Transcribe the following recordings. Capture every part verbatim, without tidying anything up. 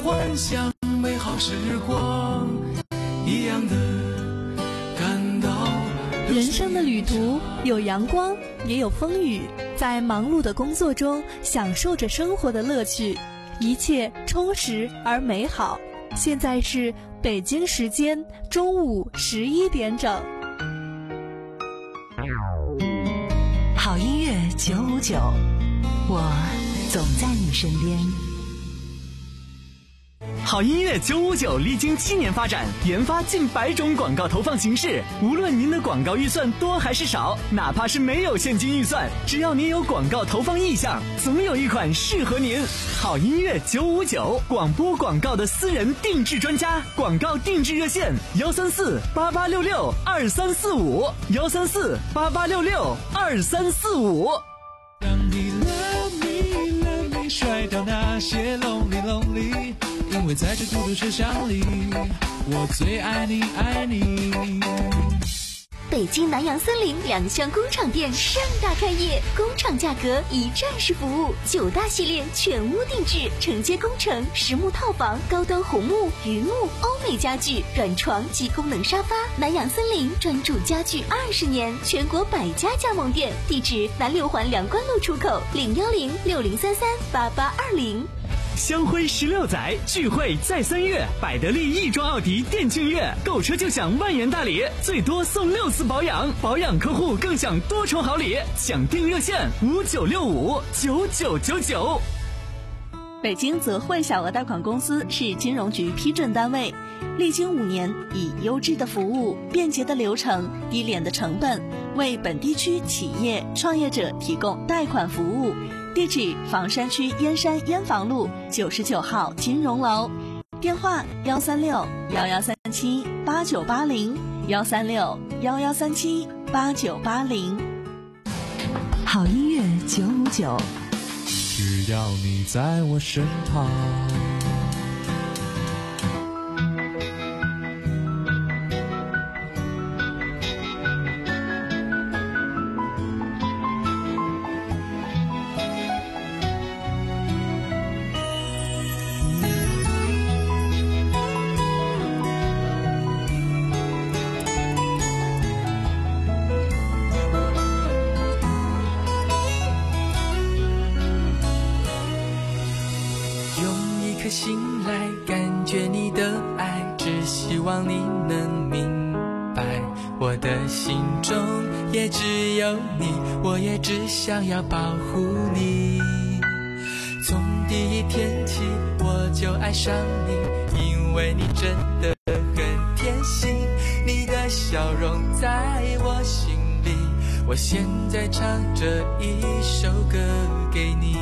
幻想美好时光，一样的感到。 人生的旅途有阳光，也有风雨，在忙碌的工作中享受着生活的乐趣，一切充实而美好。现在是北京时间中午十一点整。 好音乐九五九，我总在你身边。 好音乐九五九历经七年发展，研发近百种广告投放形式。无论您的广告预算多还是少，哪怕是没有现金预算，只要您有广告投放意向，总有一款适合您。好音乐九五九，广播广告的私人定制专家，广告定制热线幺三四八八六六二三四五幺三四八八六六二三四五。 当你 love me love me 甩掉那些 lonely lonely，因为在这孤独车厢里，我最爱你爱你。 北京南阳森林两厢工厂店盛大开业，工厂价格一站式服务，九大系列全屋定制，承接工程、实木套房、高端红木、榆木、欧美家具、软床及功能沙发。南阳森林专注家具二十年，全国百家加盟店，地址南六环梁关路出口，零幺零六零三三八八二零。 香辉十六载，聚会在三月，百得利亦庄奥迪店庆月，购车就享万元大礼，最多送六次保养，保养客户更享多重好礼。想订热线五九六五九九九九。 北京泽汇小额贷款公司是金融局批准单位，历经五年，以优质的服务、便捷的流程、低廉的成本，为本地区企业创业者提供贷款服务。地址：房山区燕山燕房路九十九号金融楼，电话：幺三六幺幺三七八九八零幺三六幺幺三七八九八零。 好音乐九五九， 只要你在我身旁。心来感觉你的爱，只希望你能明白，我的心中也只有你，我也只想要保护你。从第一天起我就爱上你，因为你真的很贴心，你的笑容在我心里，我现在唱这一首歌给你。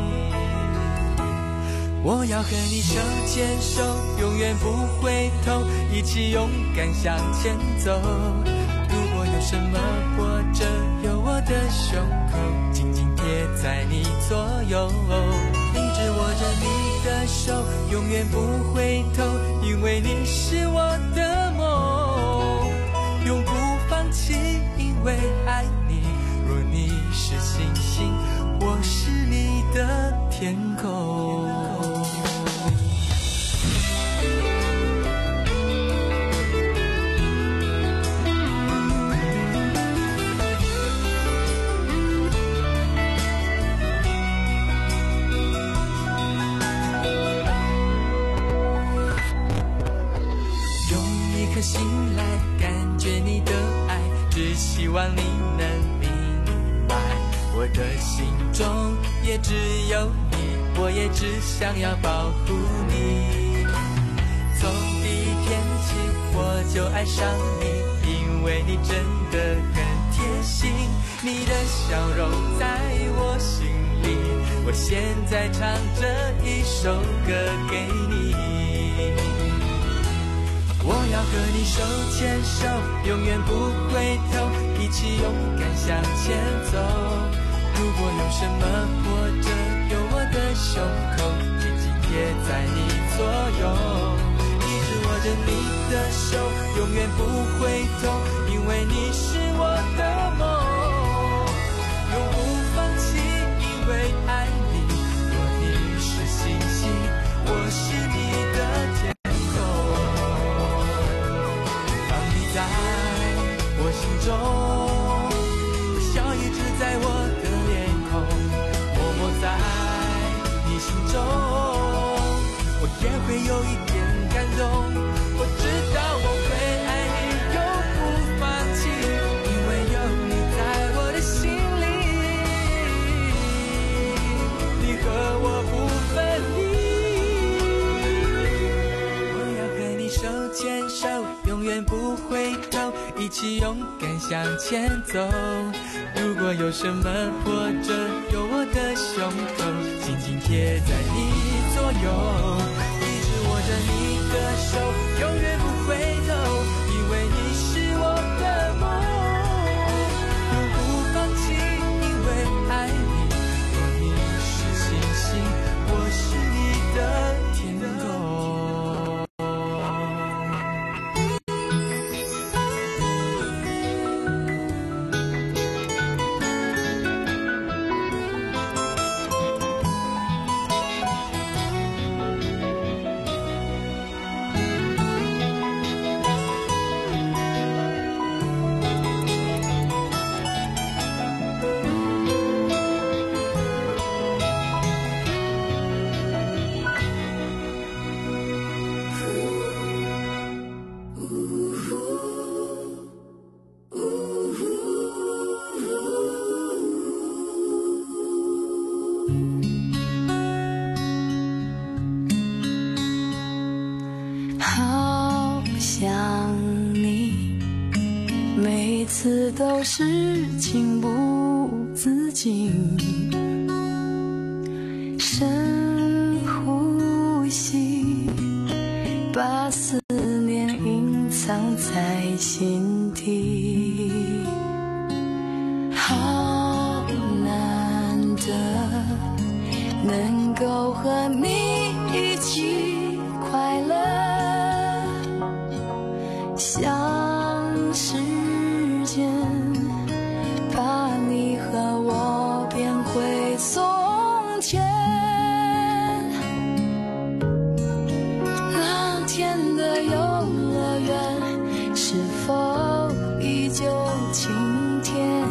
我要和你手牵手，永远不回头，一起勇敢向前走。如果有什么或者有我的胸口，紧紧贴在你左右，一直握着你的手，永远不回头，因为你是我的梦，永不放弃，因为爱你。若你是星星，我是你的天空。用一颗心来感觉你的爱，只希望你能明白，我的心中也只有你，我也只想要保护你。从第一天起我就爱上你，因为你真的很贴心，你的笑容在我心里，我现在唱这一首歌给你。我要和你手牵手，永远不回头，一起勇敢向前走。如果有什么或者有我的胸口，紧紧贴在你左右，一直握着你的手，永远不回头，因为你是我的梦，永不放弃，因为爱你。若你是星星，我是你中，笑一直在我的脸孔，默默在你心中，我也会有一点感动。我知道我会爱你，永不放弃，因为有你在我的心里，你和我不分离。我要和你手牵手，永远不回头，一起勇敢向前走。如果有什么波折，有我的胸口紧紧贴在你左右，一直握着你的手，永远不回头，因为你是我的梦，永不放弃，因为爱你。若你是星星，我是你的天空。 好想你，每次都是情不自禁，深呼吸，把思念隐藏在心底。好难得能够和你一起快乐，像时间把你和我变回从前。那天的游乐园是否依旧晴天？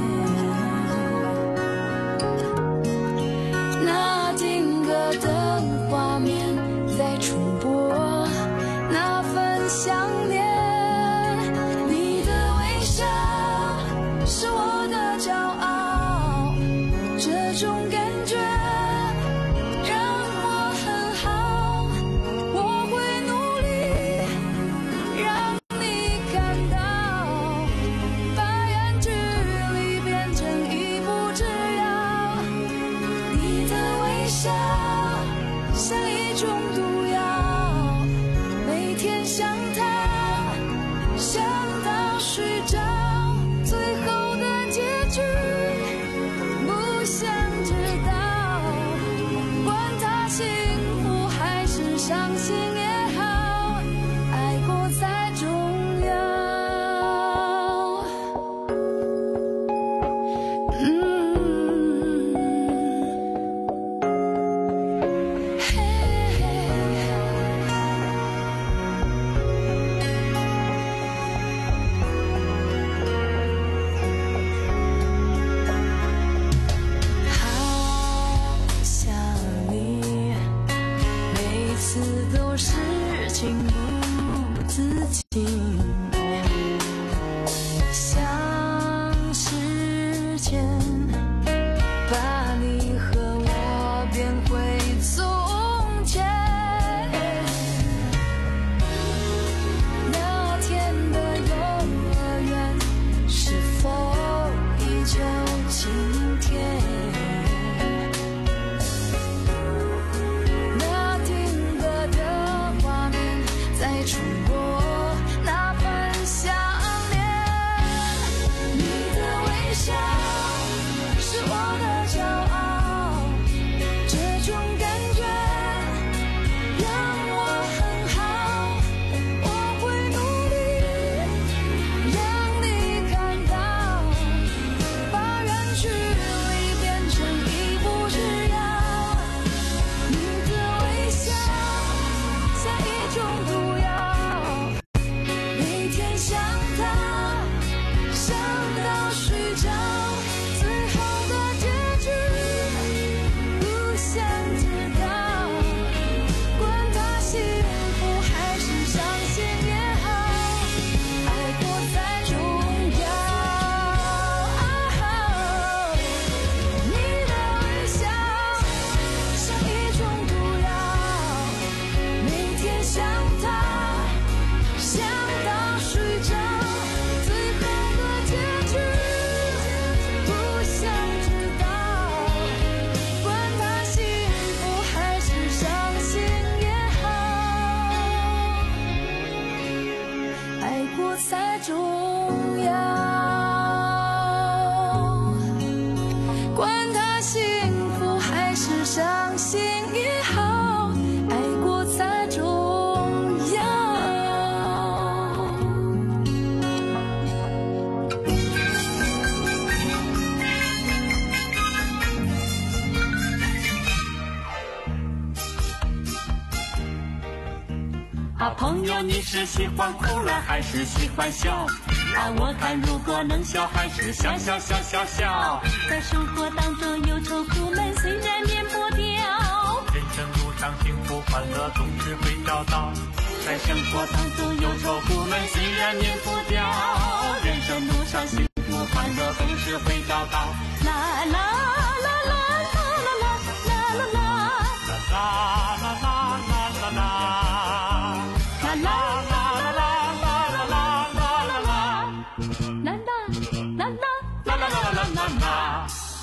那定格的画面在重播那份想念。你的微笑是我的骄傲，这种感觉让我很好，我会努力让你看到，把远距离变成一步之遥。你的微笑像一种毒药，每天想它，想到睡着，最后的结局不想知道，管他幸福还是伤心也好，爱过才重要。嗯，嘿好想你，每次都是情不自禁，像时间把你和我变回从前。那天的游乐园是否依旧晴天？那定格的画面在重播那啊，朋友，你是喜欢哭了还是喜欢笑？啊，我看如果能笑，还是笑笑笑笑笑。 在生活当中忧愁苦闷虽然免不掉， 人生路上幸福欢乐总是会找到。在生活当中忧愁苦闷虽然免不掉，人生路上幸福欢乐总是会找到。 啦啦啦啦啦啦啦啦啦啦啦啦啦啦啦啦。啦啦啦啦啦啦啦啦啦啦， 啦啦啦啦啦啦啦啦啦啦。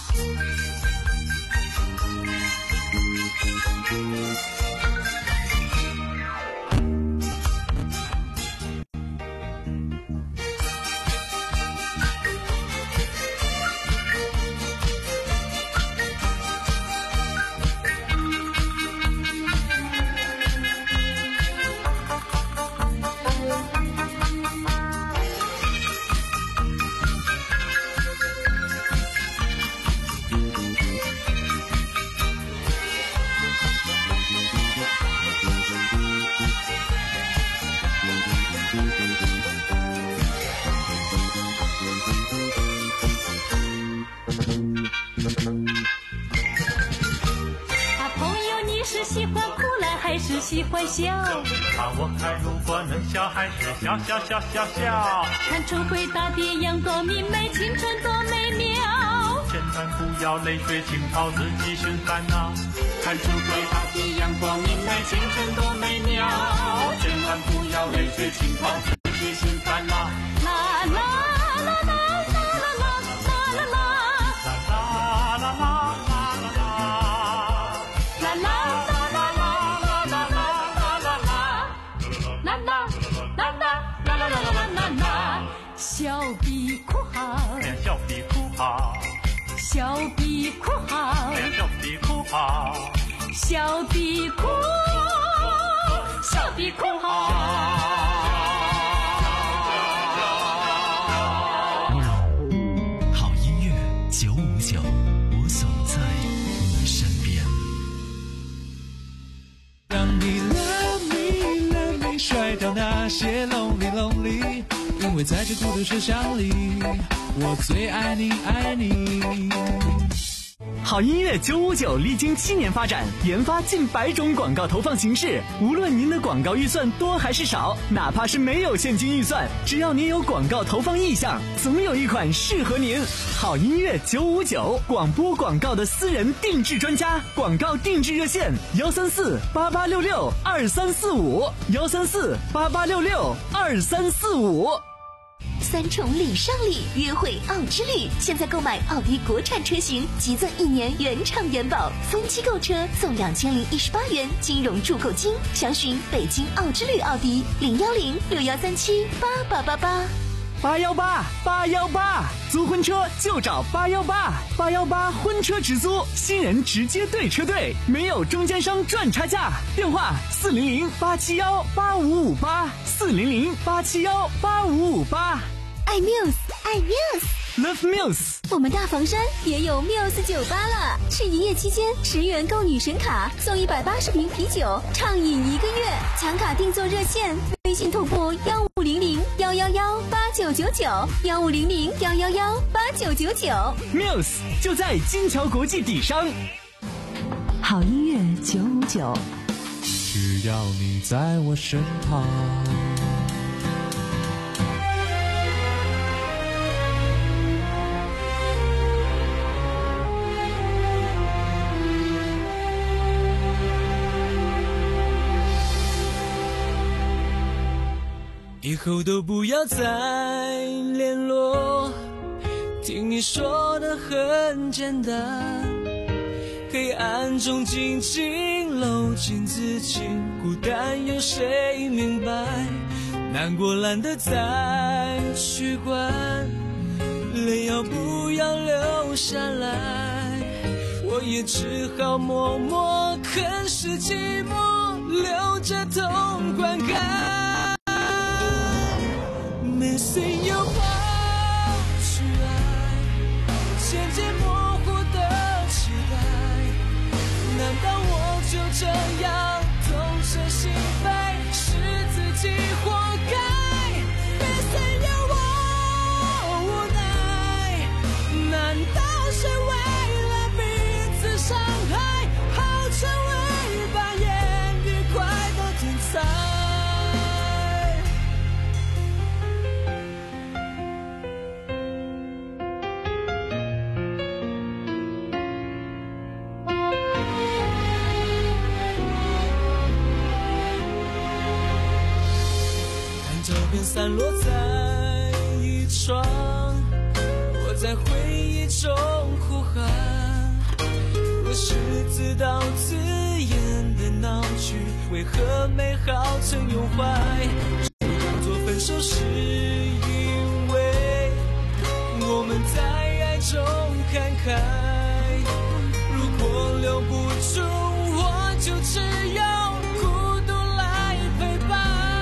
喜欢笑， 啊，我看如果能笑，还是笑笑笑笑笑。 看春回大地，阳光明媚，青春多美妙。 千万不要泪水浸泡自己寻烦恼。看春回大地，阳光明媚，青春多美妙。千万不要泪水浸泡自己寻烦恼。 啦啦啦啦啦啦啦啦啦啦啦啦啦啦啦啦啦。 笑比哭好， 笑比哭好， 笑比哭好， 笑比哭好， 笑比哭，笑比哭好。 好音乐九五九，我总在你身边。 让你 love me love me 甩掉那些 lonely lonely。因为在这孤独车厢里，我最爱你爱你。 好音乐九五九历经七年发展，研发近百种广告投放形式。无论您的广告预算多还是少，哪怕是没有现金预算，只要您有广告投放意向，总有一款适合您。好音乐九五九，广播广告的私人定制专家，广告定制热线：幺三四八八六六二三四五，幺三四八八六六二三四五。 三重礼上礼，约会奥之旅。现在购买奥迪国产车型，即赠一年原厂原保，分期购车送两千零一十八元金融助购金。详询北京奥之旅奥迪零幺零六幺三七八八八八。 八幺八八幺八，租婚车就找八幺八八幺八婚车直租，新人直接对车队，没有中间商赚差价。电话四零零八七幺八五五八，四零零八七幺八五五八。 爱 Muse， 爱 Muse。 Love Muse， 我们大房山也有 Muse 酒吧了。是营业期间，十元购女神卡送一百八十瓶啤酒，畅饮一个月。抢卡订座热线：微信同步幺五零零幺幺幺八九九九，幺五零零幺幺幺八九九九。 Muse 就在金桥国际底商。 好音乐九五九， 只要你在我身旁。以后都不要再联络，听你说的很简单，黑暗中静静搂紧自己，孤单有谁明白？难过懒得再去管，泪要不要流下来，我也只好默默啃噬寂寞，流着痛观看。Missing you 跑去爱，渐渐模糊的期待，难道我就这样痛彻心扉，实片散落在一床，我在回忆中呼喊，我是自导自演的闹剧，为何美好曾有坏？当作分手是因为我们在爱中看开，如果留不住我就只有孤独来陪伴。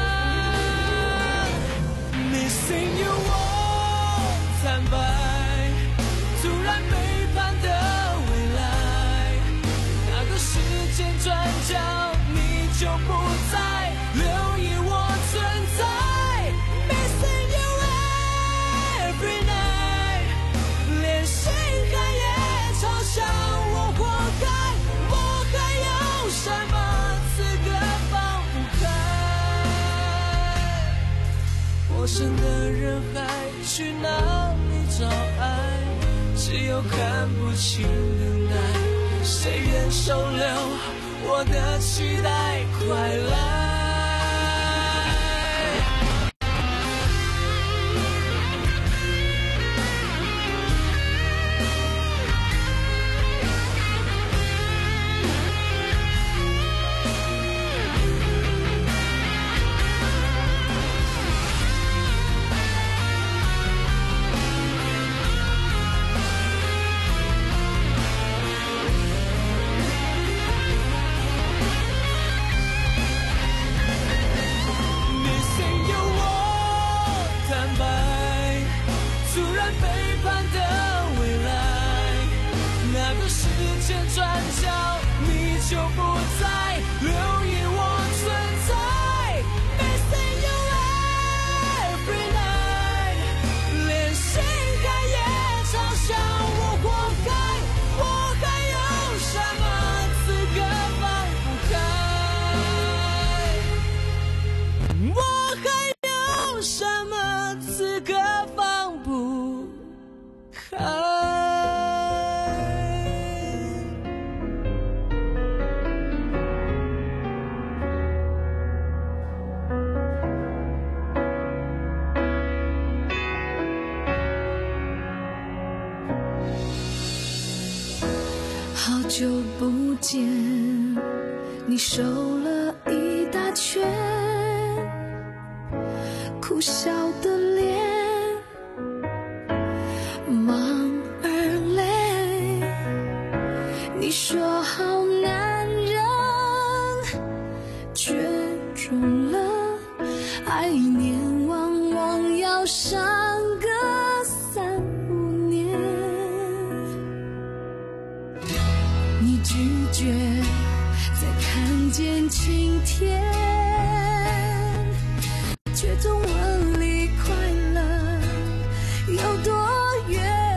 Missing you 我坦白，突然背叛的未来，那个时间转角你就不在，留意我存在。 Missing you every night， 连星汉也嘲笑我活该，我还有什么资格放不开？陌生的人海去哪里找爱？只有看不清等待，谁愿收留我的期待？快来！就不再留意我存在 ，Missing you every night， 连星汉也嘲笑我活该，我还有什么资格放不开？我还有什么资格放不开？ 好久不见，你瘦了一大圈，苦笑的脸，忙而累。你说好男人绝种了，爱一年往往要上个三五年。 你拒绝再看见晴天，却总问离快乐有多远？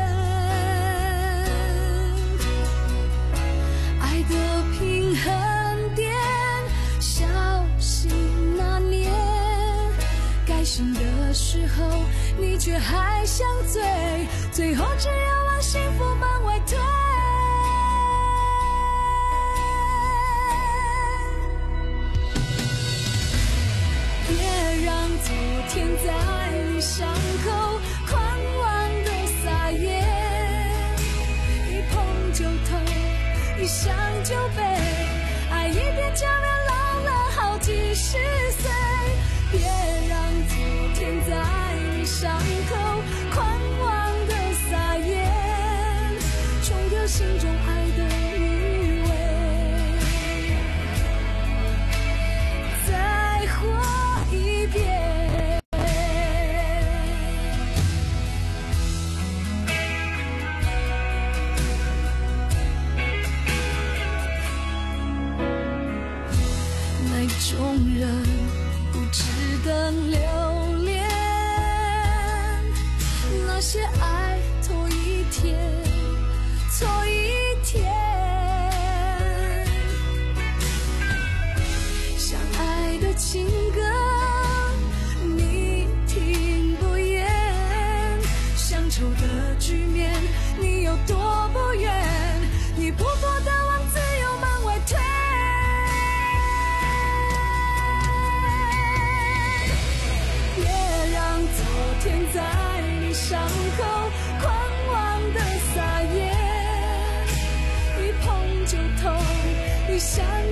爱的平衡点，小心拿捏。该醒的时候，你却还想醉，最后只有往幸福门外推。 昨天在你伤口狂妄的撒野，一碰就痛，一想就悲，爱一遍就连老了好几十岁。别让昨天在你伤口狂妄的撒野，冲掉心中爱的余味，再活一遍。 众人不值得留恋，那些爱拖一天，错一天。相爱的情歌，你听不厌；乡愁的局面，你有多不愿？你不过的往自由门外推。 别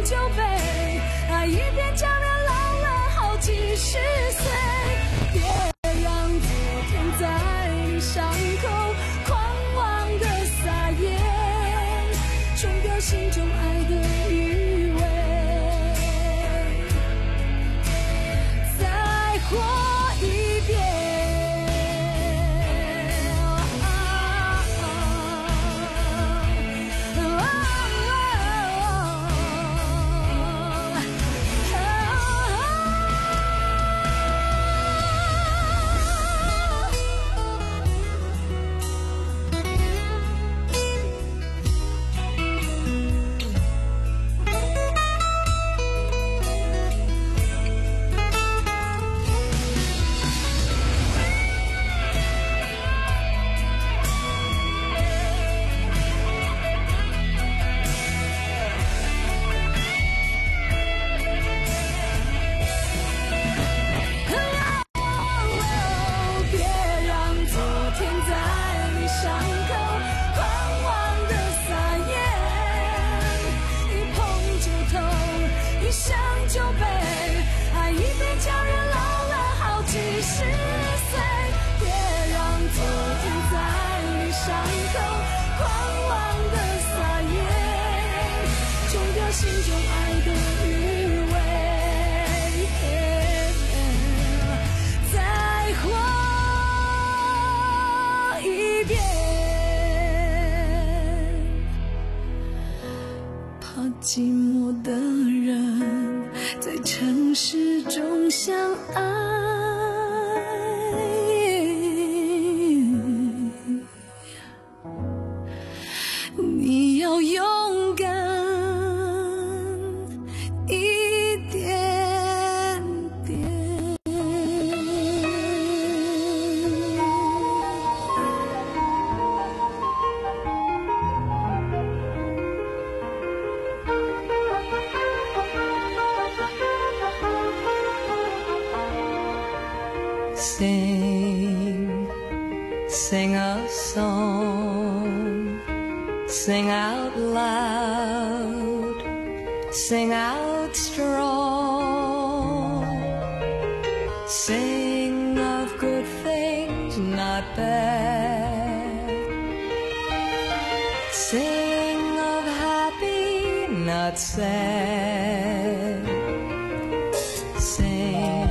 酒杯，爱一遍叫人老了好几十岁。别让昨天在你伤口狂妄的撒野，冲掉心中爱的余味。再活一遍。心中爱的余味，再活一遍，怕寂寞的人在城市中相爱。你要勇敢一点点。Sing, sing a song, sing out loud, sing out strong. Sing of good things, not bad. Sing of happy, not sad. Sing,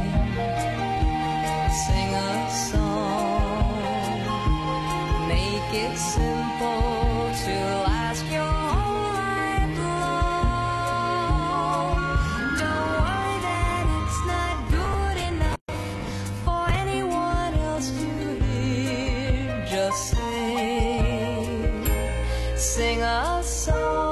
sing a song, make it simple to last your whole life long. Don't worry that it's not good enough for anyone else to hear. Just sing, sing a song.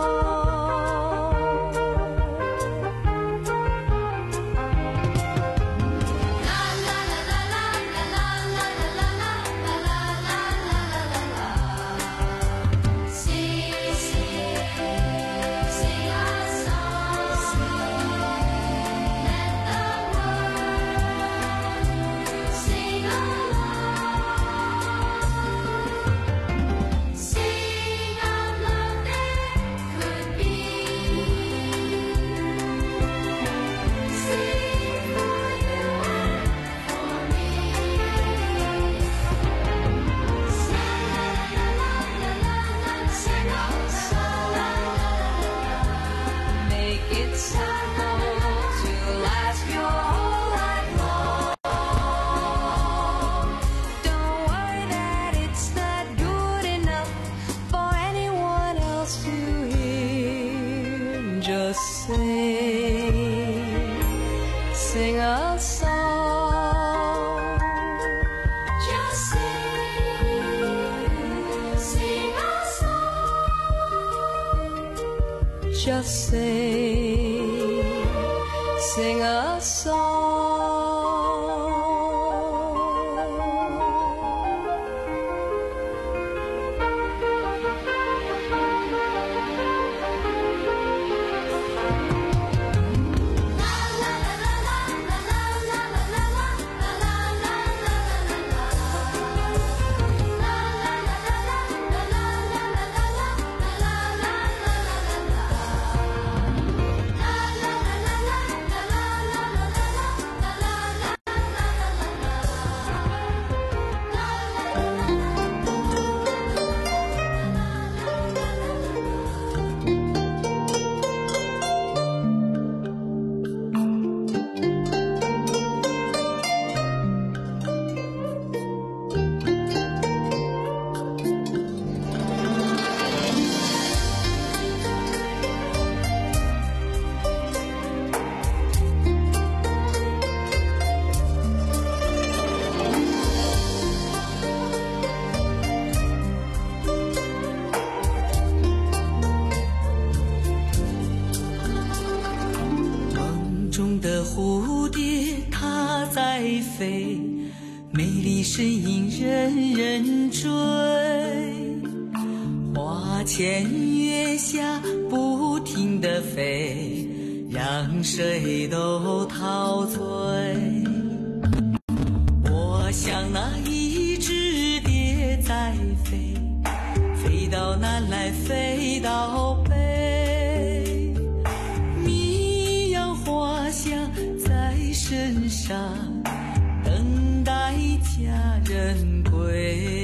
Just sing, sing a song. Just sing, sing a song. Just sing, sing a song. La 在飞，美丽身影人人追。花前月下不停地飞，让谁都陶醉。我像那一只蝶在飞，飞到南来飞到北，谜样花香在身上，等待佳人归。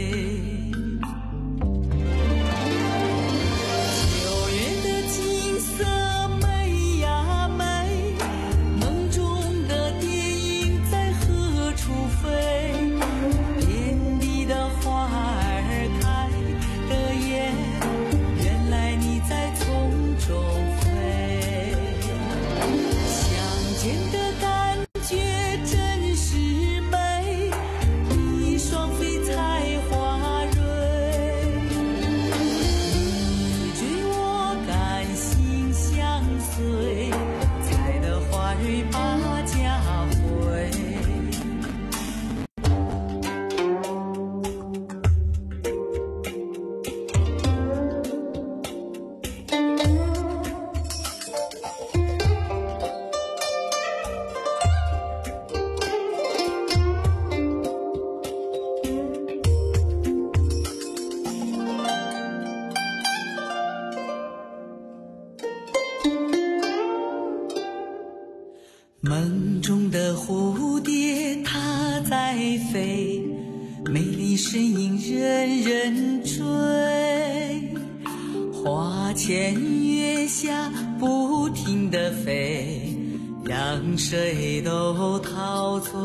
梦中的蝴蝶它在飞，美丽身影人人追。花前月下不停地飞，让谁都陶醉。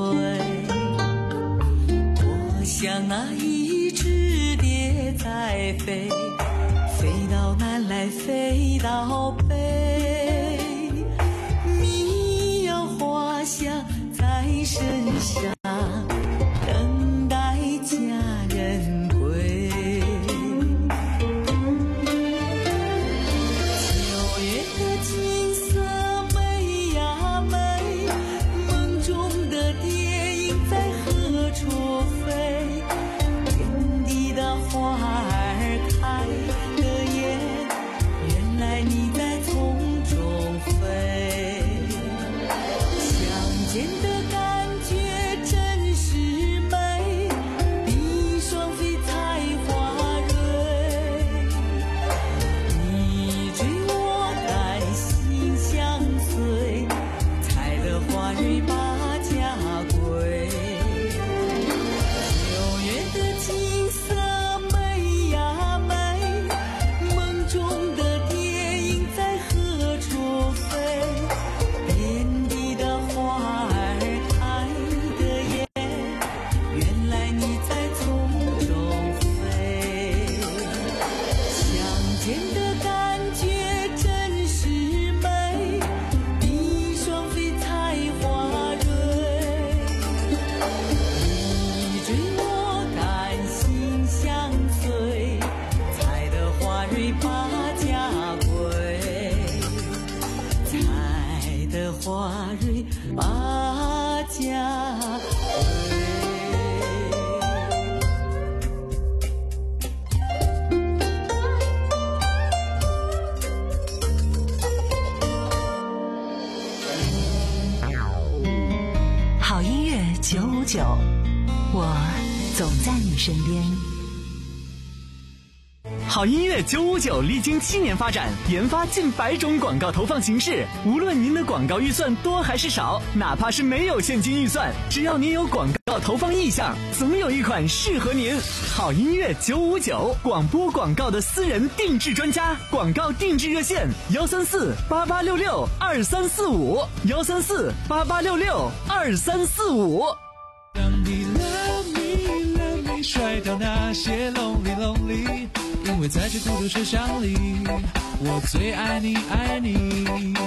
我像那一只蝶在飞，飞到南来飞到北，迷样花香在身上，等待佳人归。九月的景色美呀美，梦中的蝶影在何处飞？天地的花儿开的艳，原来你在丛中飞。相见的感觉真是美，比双飞采花蕊。你追我赶心相随，采得花蕊把家归。九月的景色美呀美，梦中的蝶影在何处飞？天地的花儿开得艳，原来你在丛中飞。相见的感觉真是美，比双飞采花蕊。你追我赶心相随，采得花蕊把家归。采得花蕊把家归。 好音乐九五九，我总在你身边。 好音乐九五九历经七年发展，研发近百种广告投放形式。无论您的广告预算多还是少，哪怕是没有现金预算，只要您有广告投放意向，总有一款适合您。好音乐九五九，广播广告的私人定制专家，广告定制热线：幺三四八八六六二三四五，幺三四八八六六二三四五。 让你 love me love me， 甩掉那些 lonely lonely， 因为在这孤独车厢里，我最爱你爱你。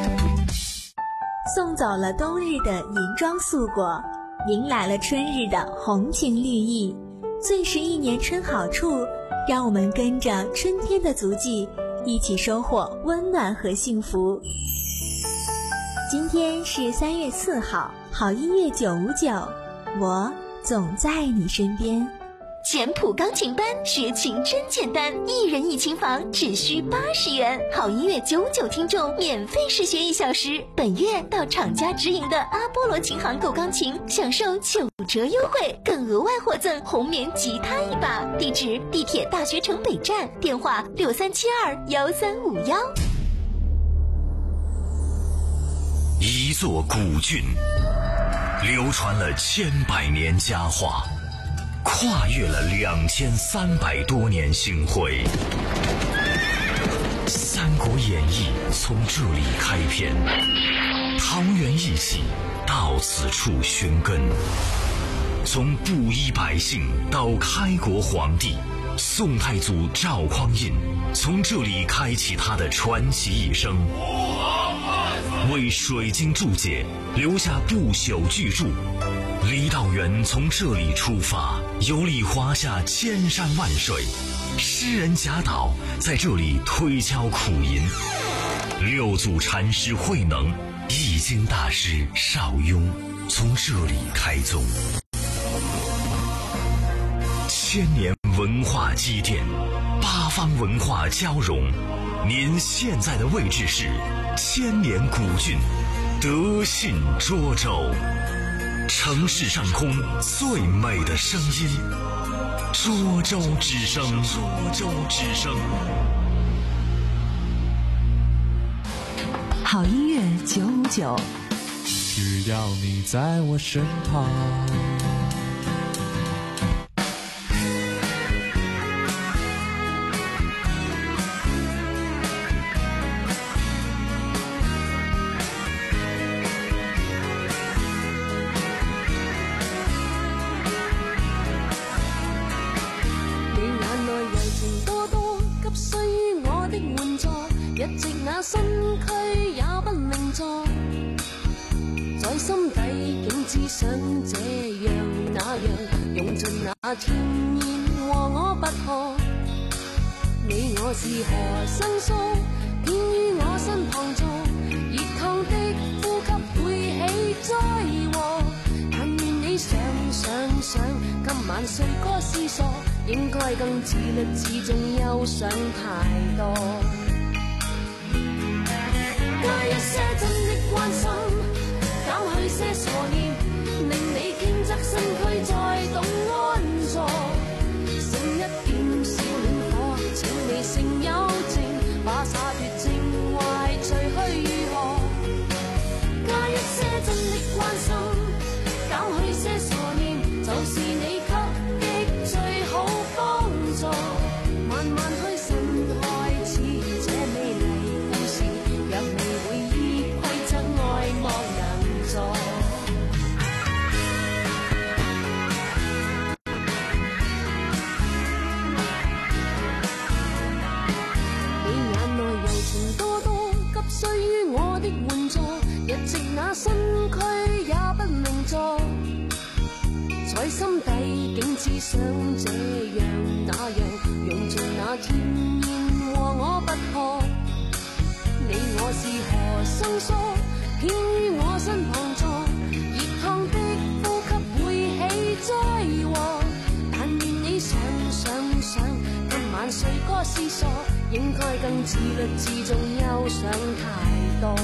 送走了冬日的银装素裹，迎来了春日的红情绿意。最是一年春好处，让我们跟着春天的足迹，一起收获温暖和幸福。今天是三月四号，好音乐九五九， 我总在你身边。简谱钢琴班，学琴真简单，一人一琴房只需八十元，好音乐九九听众免费试学一小时。本月到厂家直营的阿波罗琴行购钢琴，享受九折优惠，更额外获赠红棉吉他一把。地址：地铁大学城北站，电话六三七二幺三五幺。 一座古郡，流传了千百年佳话，跨越了两千三百多年星辉。《三国演义》从这里开篇，桃园义气到此处寻根。从布衣百姓到开国皇帝，宋太祖赵匡胤从这里开启他的传奇一生，为水晶注解留下不朽巨著。李道元从这里出发，游历华夏千山万水，诗人贾岛在这里推敲苦吟，六祖禅师慧能、易经大师邵雍从这里开宗。千年文化积淀，八方文化交融。您现在的位置是千年古郡德信涿州，城市上空最美的声音，涿州之声。涿州之声。 好音乐九五九， 只要你在我身旁。 一直那身躯也不明坐，在心底竟只想這樣那樣，用盡那天然和我不可。你我是何生疏，偏於我身旁坐，熱燙的呼吸會起災禍。但願你想想想，今晚睡歌思索，應該更自律自重，憂想太多。加一些真的關心，減去些傻念，令你傾側身軀再懂安坐。剩一點小戀火，請你性有靜，把灑脱情懷除去如何？加一些真的關心，減去些傻念，就是你給的最好幫助。慢慢去神開始這美麗故事，若未會依規則愛莫能助。你眼內柔情多多，急需於我的援助，一直那身軀也不明坐，在心底竟只想這樣那樣，用盡那甜言和我不可。你我是何生疏，偏於我身旁坐，熱燙的呼吸會起災禍。但願你想想想，今晚睡歌思索，應該更自律自重，憂想太多。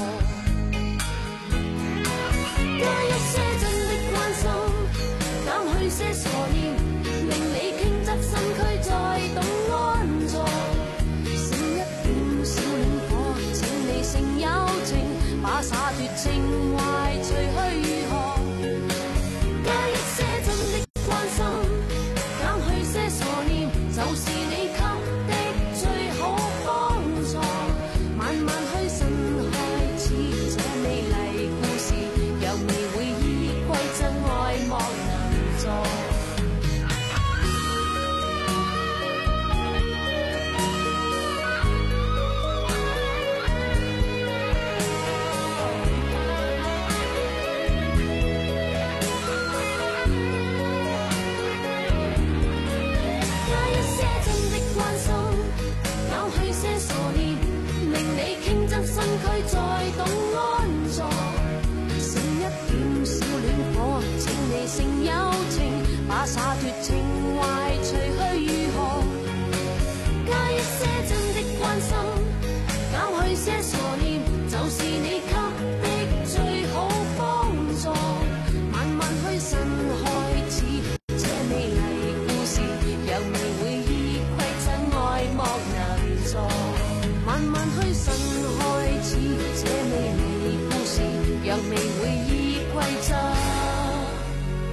加一些真的關心，減去些傻念，令你傾側身軀再懂安坐。剩一點小戀火，請你性有靜，把灑脱情懷除去如何？加一些真的關心，減去些傻念，就是你給的最好幫助。慢慢去神開始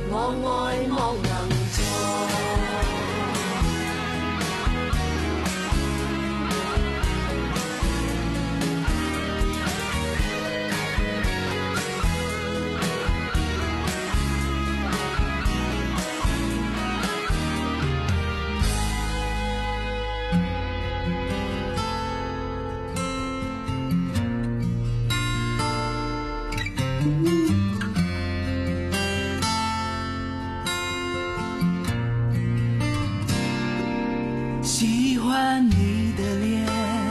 我愛莫能助。 喜欢你的脸，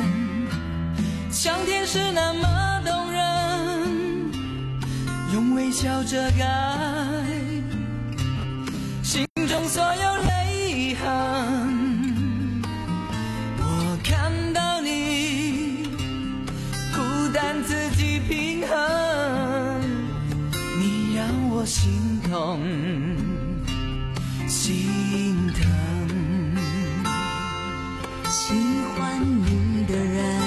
像天使那么动人，用微笑遮盖心中所有泪痕。我看到你孤单自己平衡，你让我心痛心疼。 喜欢你的人，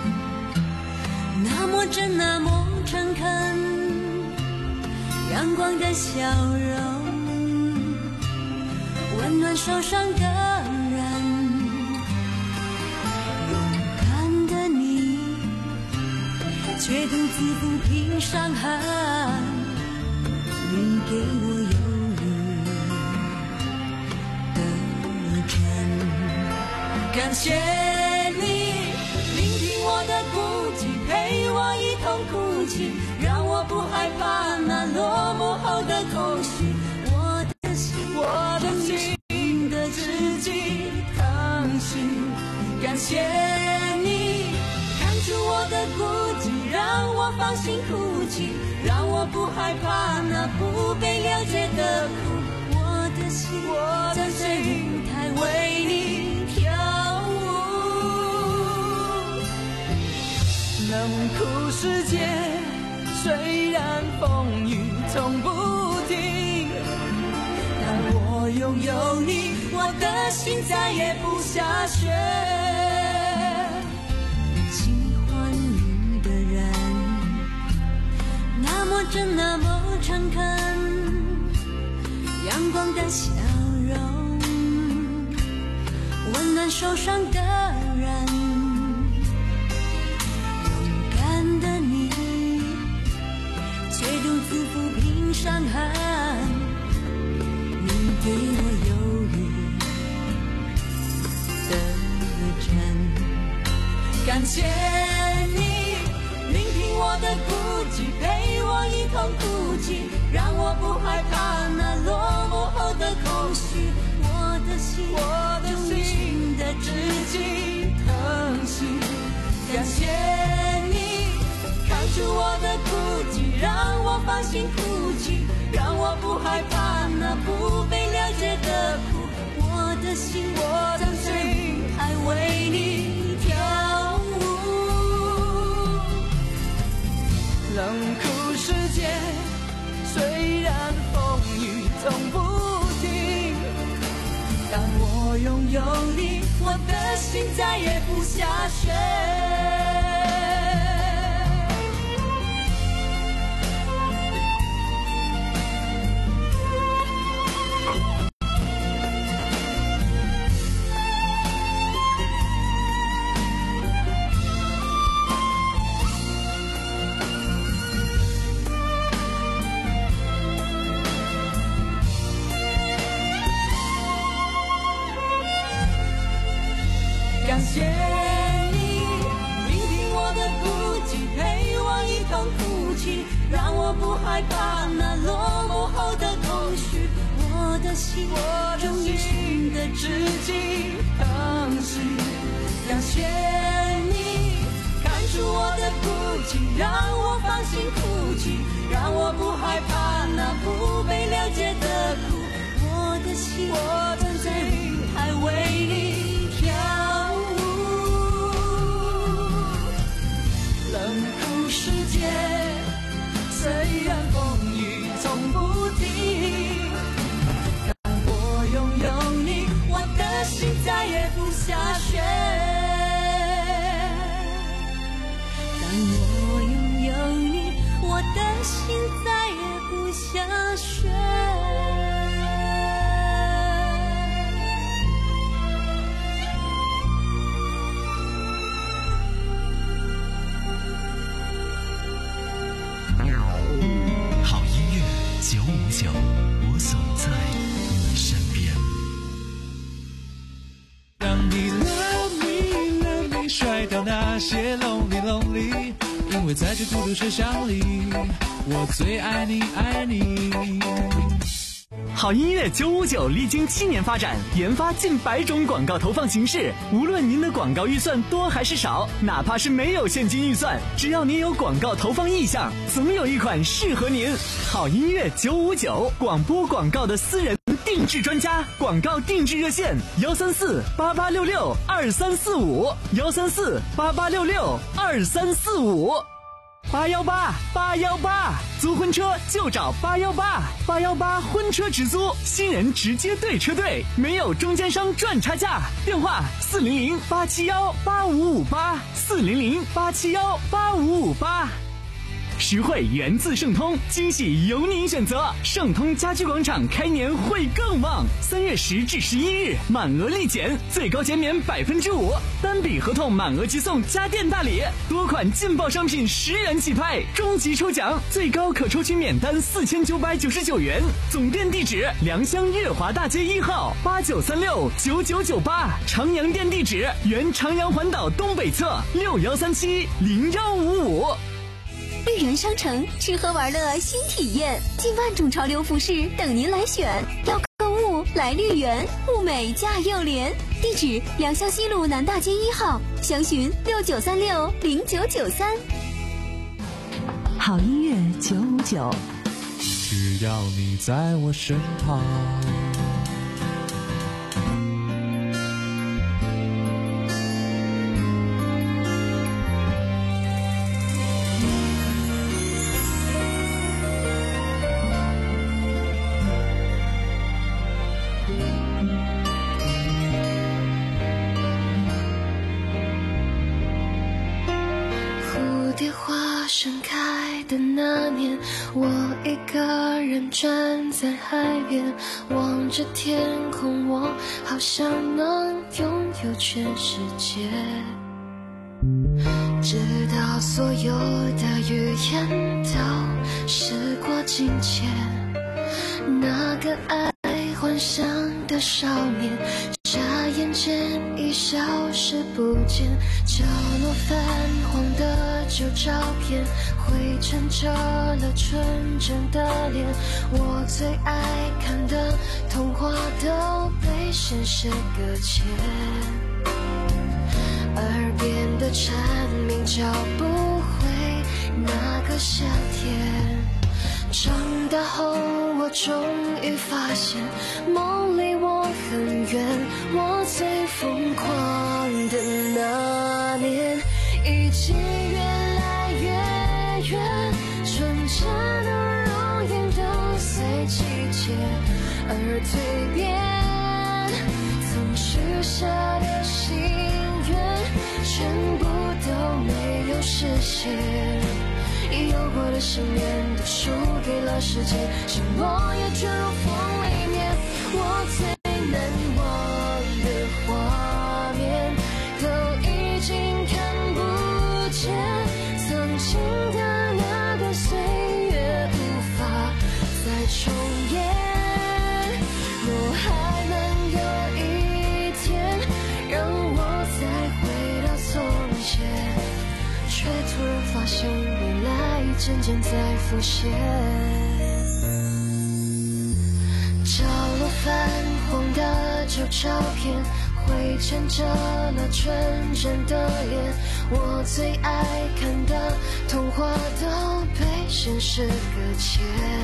那么真，那么诚恳，阳光的笑容，温暖受伤的人。勇敢的你，却独自抚平伤痕，你给我忧虑的真。 感谢你聆听我的孤寂，陪我一同哭泣，让我不害怕那落寞后的空虚。我的心，我的心的知己疼惜。感谢你看出我的孤寂，让我放心哭泣，让我不害怕那不被了解的苦。我的心，我的心在舞台为你跳舞。冷酷世界，虽然风雨从不停，但我拥有你，我的心再也不下雪。 喜欢你的人，那么真，那么诚恳，阳光的笑容，温暖受伤的人。却独自抚平伤痕，你给我忧郁的真。 感谢你聆听我的孤寂，陪我一同哭泣，让我不害怕那落寞后的空虚。我的心，我的心的知己疼惜。感谢你看出我的孤寂，让我放心哭泣，让我不害怕那不被了解的苦。我的心，我的心还为你跳舞。冷酷世界，虽然风雨从不停，但我拥有你，我的心再也不下雪。感谢你聆听我的孤寂，陪我一同哭泣，让我不害怕那落寞后的空虚。我的心，我的心的知己疼惜。感谢你看出我的孤寂，让我放心哭泣，让我不害怕那不被了解的苦。我的心，我的心还为你跳舞。冷酷世界，虽然风雨从不停，但我拥有你，我的心再也不下雪。 当我拥有你，我的心再也不下雪。 九，我总在你身边。 让你 love me love me 甩掉那些 lonely lonely， 因为在这孤独车厢里，我最爱你爱你。 好音乐九五九历经七年发展，研发近百种广告投放形式。无论您的广告预算多还是少，哪怕是没有现金预算，只要您有广告投放意向，总有一款适合您。好音乐九五九，广播广告的私人定制专家，广告定制热线：幺三四八八六六二三四五，幺三四八八六六二三四五。八幺八八幺八，租婚车就找八幺八，八幺八婚车直租，新人直接对车队，没有中间商赚差价。电话四零零八七幺八五五八，四零零八七幺八五五八。实惠源自盛通，惊喜由您选择。盛通家居广场开年会更旺，三月十至十一日满额立减，最高减免百分之五，单笔合同满额即送家电大礼，多款劲爆商品十元起拍，终极抽奖最高可抽取免单四千九百九十九元。总店地址：良乡月华大街一号八九三六九九九八，长阳店地址：原长阳环岛东北侧六幺三七零幺五五。 绿园商城吃喝玩乐新体验，近万种潮流服饰等您来选。要购物来绿园，物美价又廉。地址：良乡西路南大街一号，详询六九三六零九九三。 好音乐九五九， 只要你在我身旁。 盛开的那年，我一个人站在海边，望着天空，我好像能拥有全世界。直到所有的语言都时过境迁，那个爱幻想的少年，眨眼间已消失不见。角落泛黄的旧照片，灰尘遮了纯真的脸，我最爱看的童话都被现实搁浅，耳边的蝉鸣叫不回那个夏天。长大后我终于发现，梦离我很远，我最疯狂的那年已经越来越远，纯真的容颜都随季节而蜕变，曾许下的心愿全部都没有实现，有过的心愿都输给了时间，承诺也卷入风里面。我最难忘的画面都已经看不见，曾经的那段岁月无法再重演。若还能有一天让我再回到从前，却突然发现未来渐渐在浮现。角落泛黄的旧照片，灰尘遮了纯真的脸，我最爱看的童话都被现实搁浅，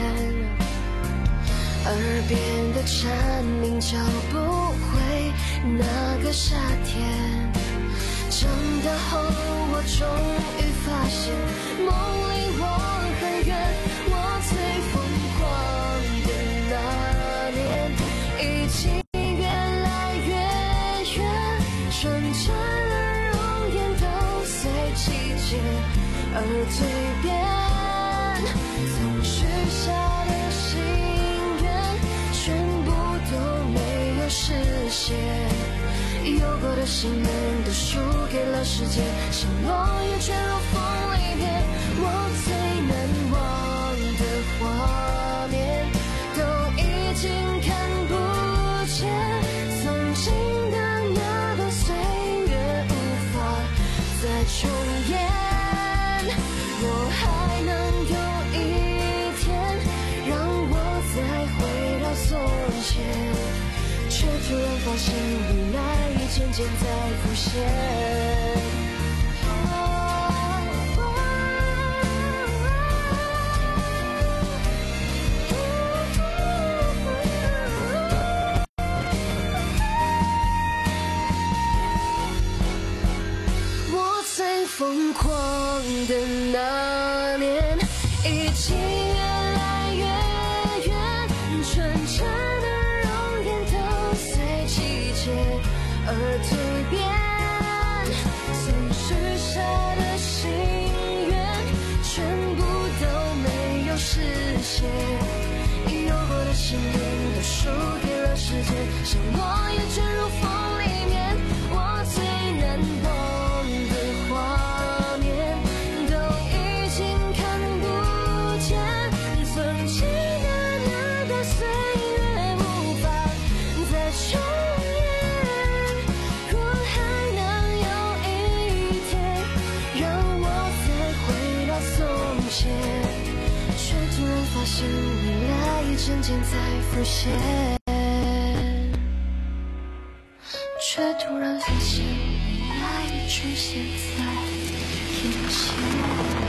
耳边的蝉鸣叫不回那个夏天。长大后我终于发现，梦离我很远，我最疯狂的那年已经越来越远，纯真的容颜都随季节而蜕变，曾许下的心愿全部都没有实现，有过的心愿都输给了时间，承诺也卷入风里面。我最难忘的画面间在浮现。 我最疯狂的那年，已经越来越远，纯真的容颜都随季节而蜕变，曾许下的心愿全部都没有实现，有过的心愿都输给了时间，像落叶卷入风里面，我最难忘的画面都已经看不见，曾经的那段岁月无法再重演，若还能有一天让我再回到从前，却突然发现未来也渐渐在浮现，却突然发现未来也出现在眼前。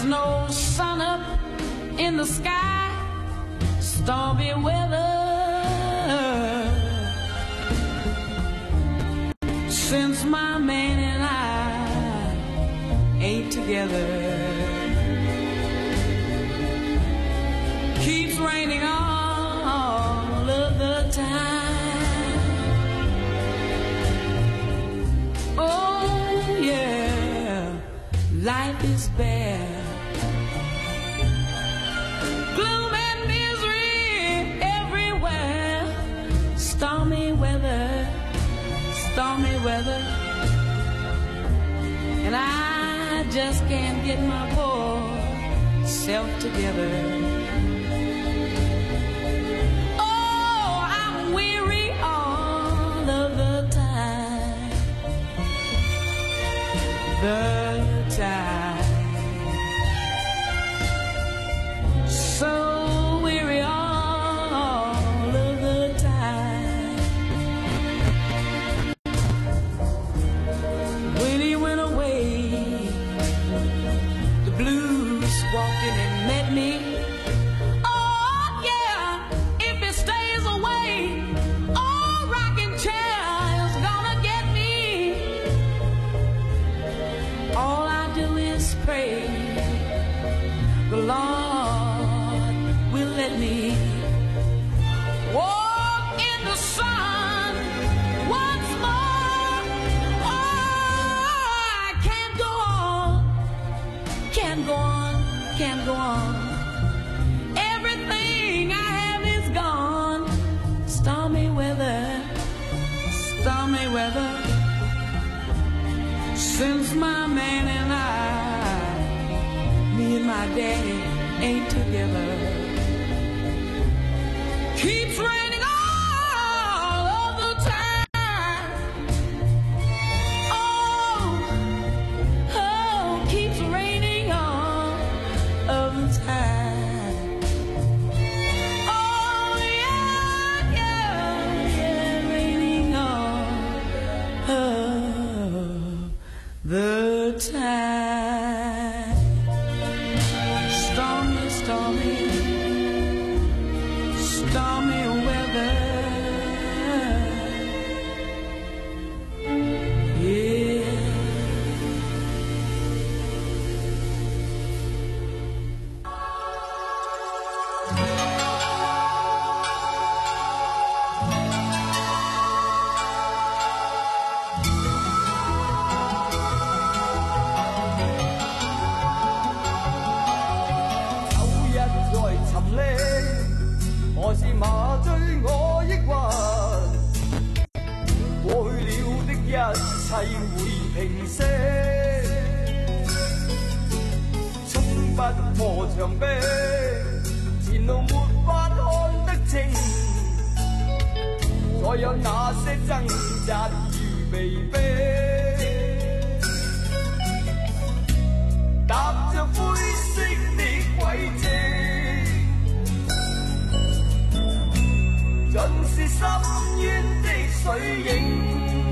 no sun up in the sky, stormy weather. Since my man and I ain't together, keeps raining all of the time. Oh yeah, life is bare, gloom and misery everywhere, stormy weather, stormy weather, and I just can't get my poor self together. Oh, I'm weary all of the time, the time, so weary all of the time. When he went away, the blues walked in and met me. Oh yeah, if he stays away, oh, rocking chair is gonna get me. All I do is pray the Lord will let me walk in the sun once more. Oh, I can't go on, can't go on, can't go on. Everything I have is gone. Stormy weather, stormy weather. Since my man and I, me and my daddy ain't together, keeps raining all of the time. Oh, oh, keeps raining all of the time. Oh yeah, yeah, yeah, raining all of the time. Stormy, stormy, stormy weather. Yeah. 何是麻醉我抑鬱？過去了的一切會平息，衝不破牆壁，前路沒法看得清，再有那些掙扎與被逼，踏着灰色的軌跡。盡是深淵的水影，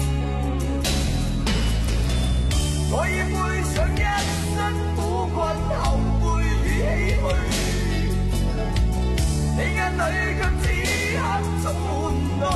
我已背上一身苦困、後悔與唏噓，你眼裏卻此刻充滿